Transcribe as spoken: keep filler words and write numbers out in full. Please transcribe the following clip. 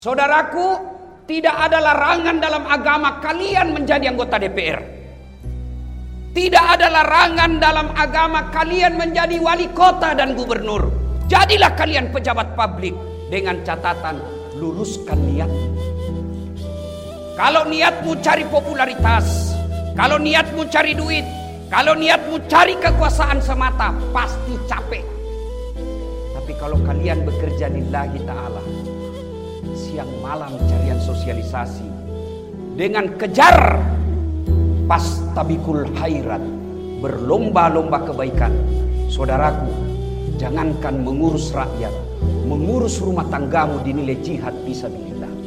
Saudaraku, tidak ada larangan dalam agama kalian menjadi anggota D P R. Tidak ada larangan dalam agama kalian menjadi wali kota dan gubernur. Jadilah kalian pejabat publik dengan catatan luruskan niat. Kalau niatmu cari popularitas, kalau niatmu cari duit, kalau niatmu cari kekuasaan semata, pasti capek. Tapi kalau kalian bekerja lillahi ta'ala, siang malam carian sosialisasi dengan kejar pastabikul khairat, berlomba-lomba kebaikan. Saudaraku, jangankan mengurus rakyat, mengurus rumah tanggamu dinilai jihad fisabilillah.